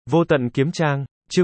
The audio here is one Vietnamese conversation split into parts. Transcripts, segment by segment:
Vô tận kiếm trang, chương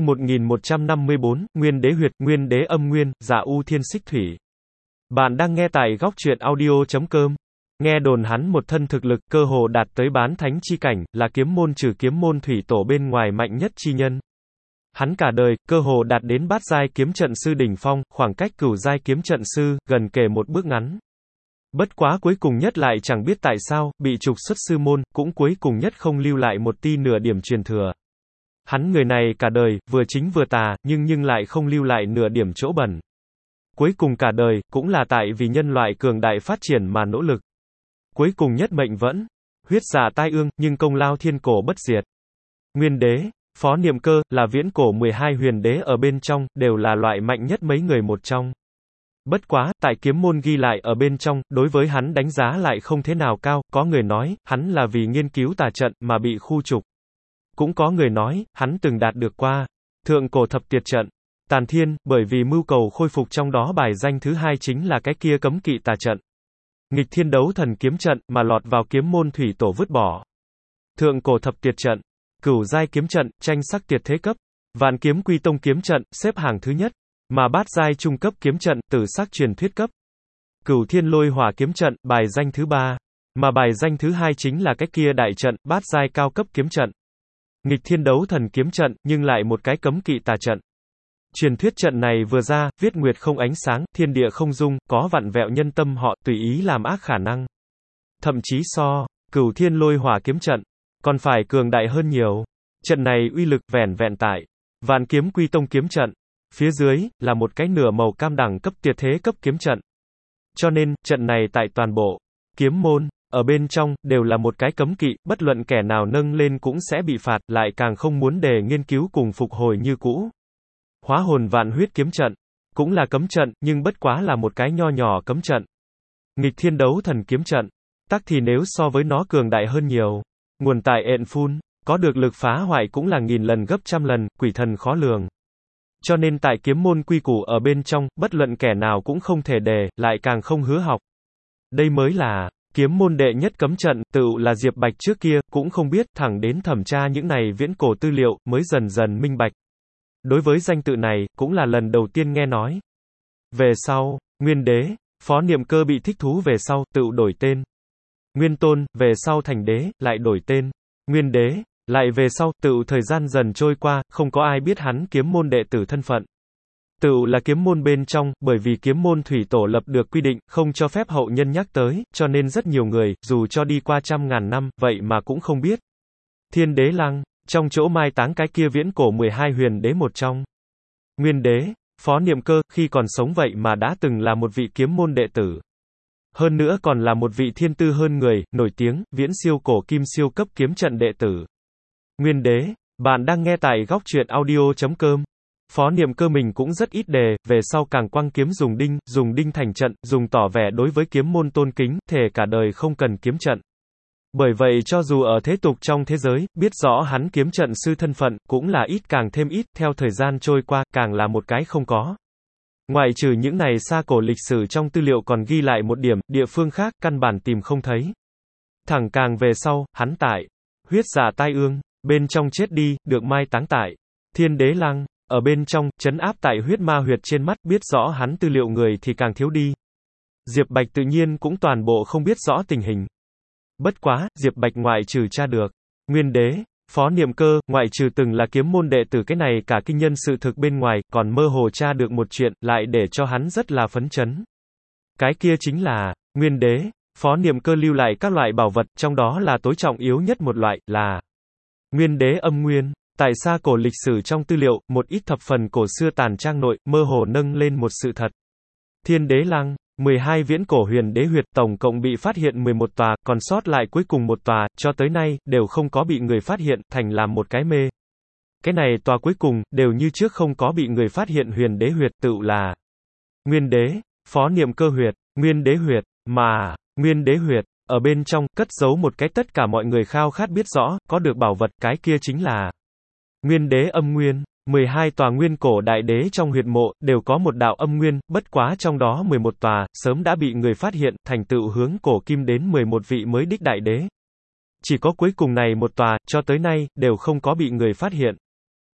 1154, Nguyên đế huyệt, Nguyên đế âm nguyên, Dạ U Thiên Xích Thủy. Bạn đang nghe tại góc truyện audio.com. Nghe đồn hắn một thân thực lực, cơ hồ đạt tới bán thánh chi cảnh, là kiếm môn trừ kiếm môn thủy tổ bên ngoài mạnh nhất chi nhân. Hắn cả đời, cơ hồ đạt đến bát giai kiếm trận sư đỉnh phong, khoảng cách cửu giai kiếm trận sư, gần kề một bước ngắn. Bất quá cuối cùng nhất lại chẳng biết tại sao, bị trục xuất sư môn, cũng cuối cùng nhất không lưu lại một ti nửa điểm truyền thừa. Hắn người này cả đời, vừa chính vừa tà, nhưng lại không lưu lại nửa điểm chỗ bẩn. Cuối cùng cả đời, cũng là tại vì nhân loại cường đại phát triển mà nỗ lực. Cuối cùng nhất mệnh vẫn, huyết dạ tai ương, nhưng công lao thiên cổ bất diệt. Nguyên đế, Phó Niệm Cơ, là viễn cổ 12 huyền đế ở bên trong, đều là loại mạnh nhất mấy người một trong. Bất quá, tại kiếm môn ghi lại ở bên trong, đối với hắn đánh giá lại không thế nào cao, có người nói, hắn là vì nghiên cứu tà trận, mà bị khu trục. Cũng có người nói, hắn từng đạt được qua thượng cổ thập tuyệt trận, Tàn Thiên, bởi vì mưu cầu khôi phục trong đó bài danh thứ hai chính là cái kia cấm kỵ tà trận. Nghịch thiên đấu thần kiếm trận, mà lọt vào kiếm môn thủy tổ vứt bỏ. Thượng cổ thập tuyệt trận, cửu giai kiếm trận, tranh sắc tuyệt thế cấp. Vạn kiếm quy tông kiếm trận, xếp hàng thứ nhất. Mà bát giai trung cấp kiếm trận, tử sắc truyền thuyết cấp. Cửu thiên lôi hỏa kiếm trận, bài danh thứ ba. Mà bài danh thứ hai chính là cái kia đại trận, bát giai cao cấp kiếm trận. Nghịch thiên đấu thần kiếm trận, nhưng lại một cái cấm kỵ tà trận. Truyền thuyết trận này vừa ra, viết nguyệt không ánh sáng, thiên địa không dung, có vặn vẹo nhân tâm họ, tùy ý làm ác khả năng. Thậm chí so, cửu thiên lôi hỏa kiếm trận, còn phải cường đại hơn nhiều. Trận này uy lực vẻn vẹn tại vạn kiếm quy tông kiếm trận. Phía dưới, là một cái nửa màu cam đẳng cấp tuyệt thế cấp kiếm trận. Cho nên, trận này tại toàn bộ kiếm môn, ở bên trong, đều là một cái cấm kỵ, bất luận kẻ nào nâng lên cũng sẽ bị phạt, lại càng không muốn để nghiên cứu cùng phục hồi như cũ. Hóa hồn vạn huyết kiếm trận, cũng là cấm trận, nhưng bất quá là một cái nho nhỏ cấm trận. Nghịch thiên đấu thần kiếm trận, tắc thì nếu so với nó cường đại hơn nhiều. Nguồn tại ện phun, có được lực phá hoại cũng là nghìn lần gấp trăm lần, quỷ thần khó lường. Cho nên tại kiếm môn quy củ ở bên trong, bất luận kẻ nào cũng không thể đề, lại càng không hứa học. Đây mới là kiếm môn đệ nhất cấm trận, tựu là Diệp Bạch trước kia, cũng không biết, thẳng đến thẩm tra những này viễn cổ tư liệu, mới dần dần minh bạch. Đối với danh tự này, cũng là lần đầu tiên nghe nói. Về sau, Nguyên đế, Phó Niệm Cơ bị thích thú về sau, tựu đổi tên. Nguyên Tôn, về sau thành đế, lại đổi tên. Nguyên đế, lại về sau, tựu thời gian dần trôi qua, không có ai biết hắn kiếm môn đệ tử thân phận. Tựu là kiếm môn bên trong, bởi vì kiếm môn thủy tổ lập được quy định, không cho phép hậu nhân nhắc tới, cho nên rất nhiều người, dù cho đi qua trăm ngàn năm, vậy mà cũng không biết. Thiên đế lăng, trong chỗ mai táng cái kia viễn cổ 12 huyền đế một trong. Nguyên đế, Phó Niệm Cơ, khi còn sống vậy mà đã từng là một vị kiếm môn đệ tử. Hơn nữa còn là một vị thiên tư hơn người, nổi tiếng, viễn siêu cổ kim siêu cấp kiếm trận đệ tử. Nguyên đế, bạn đang nghe tại góc truyện audio.com. Phó Niệm Cơ mình cũng rất ít đề, về sau càng quăng kiếm dùng đinh thành trận, dùng tỏ vẻ đối với kiếm môn tôn kính, thề cả đời không cần kiếm trận. Bởi vậy cho dù ở thế tục trong thế giới, biết rõ hắn kiếm trận sư thân phận, cũng là ít càng thêm ít, theo thời gian trôi qua, càng là một cái không có. Ngoại trừ những này xa cổ lịch sử trong tư liệu còn ghi lại một điểm, địa phương khác, căn bản tìm không thấy. Thẳng càng về sau, hắn tại huyết dạ tai ương, bên trong chết đi, được mai táng tại Thiên đế lăng, ở bên trong, trấn áp tại huyết ma huyệt trên mắt, biết rõ hắn tư liệu người thì càng thiếu đi. Diệp Bạch tự nhiên cũng toàn bộ không biết rõ tình hình. Bất quá, Diệp Bạch ngoại trừ tra được Nguyên đế, Phó Niệm Cơ, ngoại trừ từng là kiếm môn đệ tử cái này cả kinh nhân sự thực bên ngoài, còn mơ hồ tra được một chuyện, lại để cho hắn rất là phấn chấn. Cái kia chính là, Nguyên đế, Phó Niệm Cơ lưu lại các loại bảo vật, trong đó là tối trọng yếu nhất một loại, là Nguyên đế âm nguyên. Tại xa cổ lịch sử trong tư liệu, một ít thập phần cổ xưa tàn trang nội, mơ hồ nâng lên một sự thật. Thiên đế lăng, 12 viễn cổ huyền đế huyệt tổng cộng bị phát hiện 11 tòa, còn sót lại cuối cùng một tòa, cho tới nay, đều không có bị người phát hiện, thành làm một cái mê. Cái này tòa cuối cùng, đều như trước không có bị người phát hiện huyền đế huyệt, tựu là Nguyên đế, Phó Niệm Cơ huyệt, Nguyên đế huyệt, mà, Nguyên đế huyệt, ở bên trong, cất giấu một cái tất cả mọi người khao khát biết rõ, có được bảo vật, cái kia chính là Nguyên đế âm nguyên. 12 tòa nguyên cổ đại đế trong huyệt mộ, đều có một đạo âm nguyên, bất quá trong đó 11 tòa, sớm đã bị người phát hiện, thành tựu hướng cổ kim đến 11 vị mới đích đại đế. Chỉ có cuối cùng này một tòa, cho tới nay, đều không có bị người phát hiện.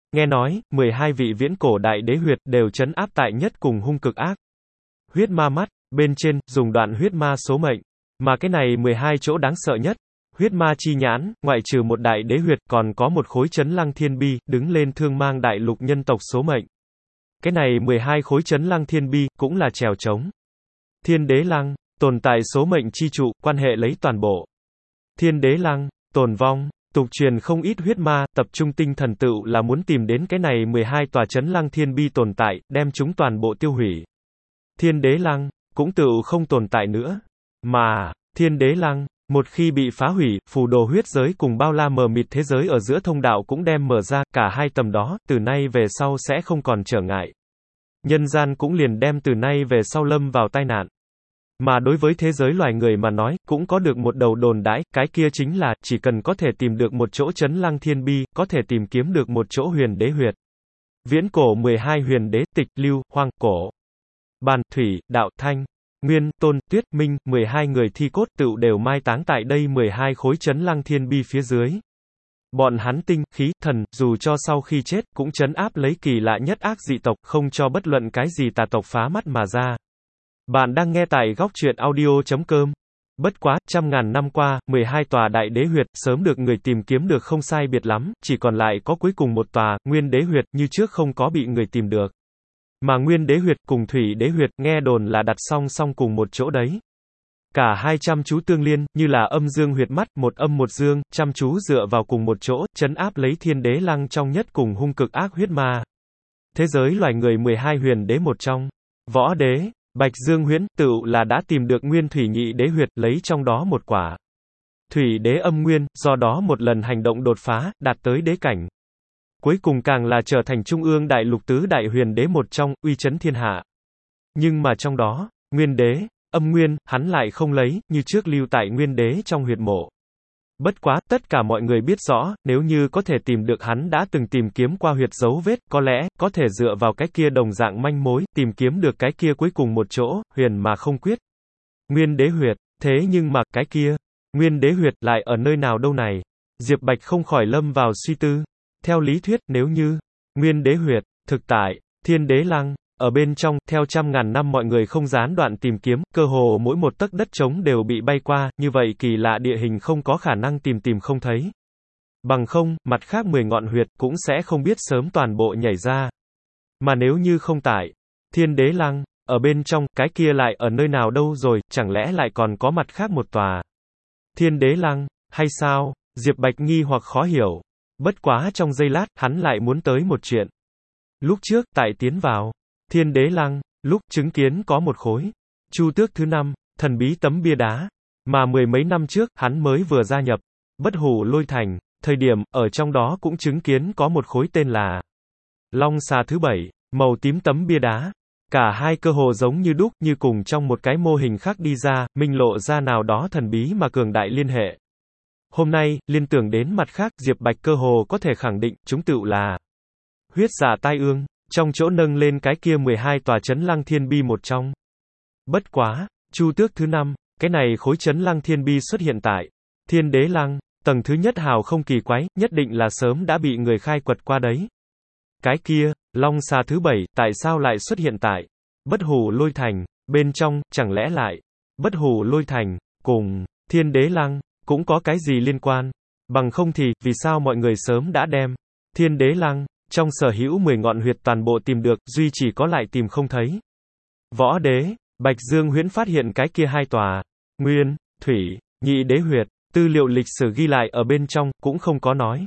Nghe nói, 12 vị viễn cổ đại đế huyệt đều trấn áp tại nhất cùng hung cực ác. Huyết ma mắt, bên trên, dùng đoạn huyết ma số mệnh. Mà cái này 12 chỗ đáng sợ nhất. Huyết ma chi nhãn, ngoại trừ một đại đế huyệt, còn có một khối chấn lăng thiên bi, đứng lên thương mang đại lục nhân tộc số mệnh. Cái này 12 khối chấn lăng thiên bi, cũng là trèo trống. Thiên đế lăng, tồn tại số mệnh chi trụ, quan hệ lấy toàn bộ. Thiên đế lăng, tồn vong, tục truyền không ít huyết ma, tập trung tinh thần tựu là muốn tìm đến cái này 12 tòa chấn lăng thiên bi tồn tại, đem chúng toàn bộ tiêu hủy. Thiên đế lăng, cũng tựu không tồn tại nữa. Mà, thiên đế lăng, một khi bị phá hủy, phù đồ huyết giới cùng bao la mờ mịt thế giới ở giữa thông đạo cũng đem mở ra, cả hai tầm đó, từ nay về sau sẽ không còn trở ngại. Nhân gian cũng liền đem từ nay về sau lâm vào tai nạn. Mà đối với thế giới loài người mà nói, cũng có được một đầu đồn đãi, cái kia chính là, chỉ cần có thể tìm được một chỗ chấn lăng thiên bi, có thể tìm kiếm được một chỗ huyền đế huyệt. Viễn cổ 12 huyền đế, tịch, lưu, hoang, cổ. Bàn, thủy, đạo, thanh, nguyên, tôn, tuyết, minh, 12 người thi cốt tựu đều mai táng tại đây 12 khối chấn lăng thiên bi phía dưới. Bọn hắn tinh, khí, thần, dù cho sau khi chết, cũng trấn áp lấy kỳ lạ nhất ác dị tộc, không cho bất luận cái gì tà tộc phá mắt mà ra. Bạn đang nghe tại góc truyện audio.com. Bất quá, trăm ngàn năm qua, 12 tòa đại đế huyệt, sớm được người tìm kiếm được không sai biệt lắm, chỉ còn lại có cuối cùng một tòa, nguyên đế huyệt, như trước không có bị người tìm được. Mà nguyên đế huyệt cùng thủy đế huyệt, nghe đồn là đặt song song cùng một chỗ đấy. Cả hai chăm chú tương liên, như là âm dương huyệt mắt, một âm một dương, chăm chú dựa vào cùng một chỗ, trấn áp lấy thiên đế lăng trong nhất cùng hung cực ác huyết ma. Thế giới loài người 12 huyền đế một trong. Võ đế, Bạch Dương Huyễn, tựu là đã tìm được nguyên thủy nhị đế huyệt, lấy trong đó một quả. Thủy đế âm nguyên, do đó một lần hành động đột phá, đạt tới đế cảnh. Cuối cùng càng là trở thành trung ương đại lục tứ đại huyền đế một trong, uy chấn thiên hạ. Nhưng mà trong đó, nguyên đế, âm nguyên, hắn lại không lấy, như trước lưu tại nguyên đế trong huyệt mộ. Bất quá, tất cả mọi người biết rõ, nếu như có thể tìm được hắn đã từng tìm kiếm qua huyệt dấu vết, có lẽ, có thể dựa vào cái kia đồng dạng manh mối, tìm kiếm được cái kia cuối cùng một chỗ, huyền mà không quyết. Nguyên đế huyệt, thế nhưng mà, cái kia, nguyên đế huyệt, lại ở nơi nào đâu này? Diệp Bạch không khỏi lâm vào suy tư. Theo lý thuyết, nếu như, nguyên đế huyệt, thực tại, thiên đế lăng, ở bên trong, theo trăm ngàn năm mọi người không gián đoạn tìm kiếm, cơ hồ mỗi một tấc đất trống đều bị bay qua, như vậy kỳ lạ địa hình không có khả năng tìm không thấy. Bằng không, mặt khác 10 ngọn huyệt cũng sẽ không biết sớm toàn bộ nhảy ra. Mà nếu như không tại, thiên đế lăng, ở bên trong, cái kia lại ở nơi nào đâu rồi, chẳng lẽ lại còn có mặt khác một tòa. Thiên đế lăng, hay sao? Diệp Bạch nghi hoặc khó hiểu. Bất quá trong giây lát, hắn lại muốn tới một chuyện. Lúc trước, tại tiến vào thiên đế lăng, lúc chứng kiến có một khối chu tước thứ 5, thần bí tấm bia đá, mà 10 mấy năm trước, hắn mới vừa gia nhập Bất Hủ Lôi Thành, thời điểm, ở trong đó cũng chứng kiến có một khối tên là Long Xà thứ 7, màu tím tấm bia đá. Cả hai cơ hồ giống như đúc, như cùng trong một cái mô hình khác đi ra, minh lộ ra nào đó thần bí mà cường đại liên hệ. Hôm nay, liên tưởng đến mặt khác, Diệp Bạch cơ hồ có thể khẳng định, chúng tựu là huyết dạ tai ương, trong chỗ nâng lên cái kia 12 tòa chấn lăng thiên bi một trong. Bất quá, chu tước thứ 5, cái này khối chấn lăng thiên bi xuất hiện tại thiên đế lăng, tầng thứ nhất hào không kỳ quái, nhất định là sớm đã bị người khai quật qua đấy. Cái kia, long xà thứ 7, tại sao lại xuất hiện tại Bất Hủ Lôi Thành, bên trong, chẳng lẽ lại Bất Hủ Lôi Thành, cùng thiên đế lăng, cũng có cái gì liên quan? Bằng không thì, vì sao mọi người sớm đã đem thiên đế lăng, trong sở hữu 10 ngọn huyệt toàn bộ tìm được, duy chỉ có lại tìm không thấy. Võ đế, Bạch Dương Huyễn phát hiện cái kia hai tòa, nguyên, thủy, nhị đế huyệt, tư liệu lịch sử ghi lại ở bên trong, cũng không có nói.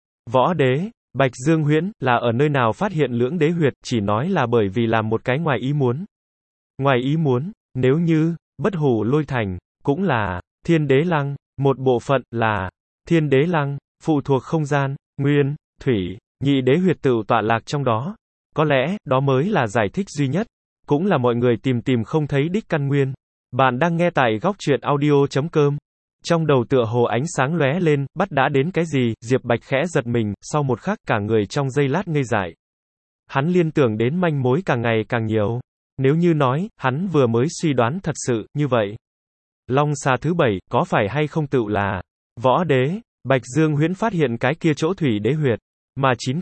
Võ đế, Bạch Dương Huyễn, là ở nơi nào phát hiện lưỡng đế huyệt, chỉ nói là bởi vì làm một cái ngoài ý muốn. Ngoài ý muốn, nếu như, Bất Hủ Lôi Thành, cũng là thiên đế lăng, một bộ phận là thiên đế lăng, phụ thuộc không gian, nguyên, thủy, nhị đế huyệt tựu tọa lạc trong đó. Có lẽ, đó mới là giải thích duy nhất. Cũng là mọi người tìm không thấy đích căn nguyên. Bạn đang nghe tại góc truyện audio.com. Trong đầu tựa hồ ánh sáng lóe lên, bắt đã đến cái gì, Diệp Bạch khẽ giật mình, sau một khắc cả người trong giây lát ngây dại. Hắn liên tưởng đến manh mối càng ngày càng nhiều. Nếu như nói, hắn vừa mới suy đoán thật sự, như vậy. Long xà thứ 7, có phải hay không tựu là Võ đế, Bạch Dương Huyễn phát hiện cái kia chỗ thủy đế huyệt. Mà 9 căn,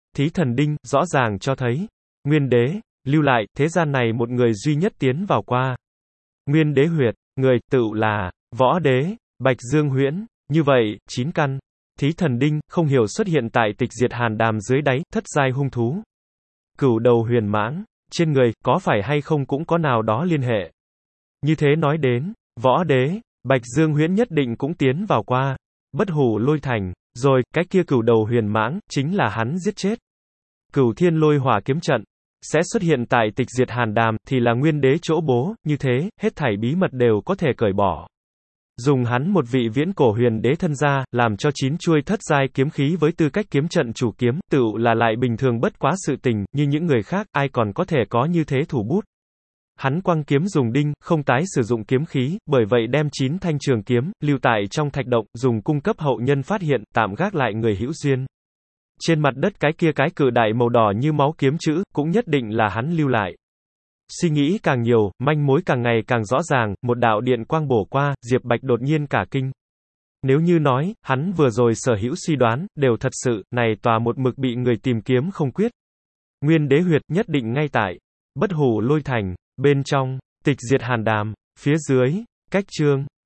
Thí thần đinh, rõ ràng cho thấy, Nguyên đế, lưu lại, thế gian này một người duy nhất tiến vào qua. Nguyên đế huyệt, người, tựu là, võ đế, Bạch Dương Huyễn, như vậy, 9 căn. Thí thần đinh, không hiểu xuất hiện tại tịch diệt hàn đàm dưới đáy, thất giai hung thú. Cửu đầu huyền mãng, trên người, có phải hay không cũng có nào đó liên hệ. Như thế nói đến, võ đế, Bạch Dương Huyễn nhất định cũng tiến vào qua. Bất hủ lôi thành, rồi, cái kia cửu đầu huyền mãng, chính là hắn giết chết. Cửu thiên lôi hỏa kiếm trận, sẽ xuất hiện tại tịch diệt hàn đàm, thì là nguyên đế chỗ bố, như thế, hết thảy bí mật đều có thể cởi bỏ. Dùng hắn một vị viễn cổ huyền đế thân ra, làm cho 9 chuôi thất giai kiếm khí với tư cách kiếm trận chủ kiếm, tựu là lại bình thường bất quá sự tình, như những người khác, ai còn có thể có như thế thủ bút. Hắn quăng kiếm dùng đinh, không tái sử dụng kiếm khí, bởi vậy đem 9 thanh trường kiếm, lưu tại trong thạch động, dùng cung cấp hậu nhân phát hiện, tạm gác lại người hữu duyên. Trên mặt đất cái kia cái cự đại màu đỏ như máu kiếm chữ, cũng nhất định là hắn lưu lại. Suy nghĩ càng nhiều, manh mối càng ngày càng rõ ràng, một đạo điện quang bổ qua, Diệp Bạch đột nhiên cả kinh. Nếu như nói, hắn vừa rồi sở hữu suy đoán, đều thật sự, này tòa một mực bị người tìm kiếm không quyết. Nguyên đế huyệt, nhất định ngay tại, bất hủ lôi thành, bên trong, tịch diệt hàn đàm, phía dưới, cách chương.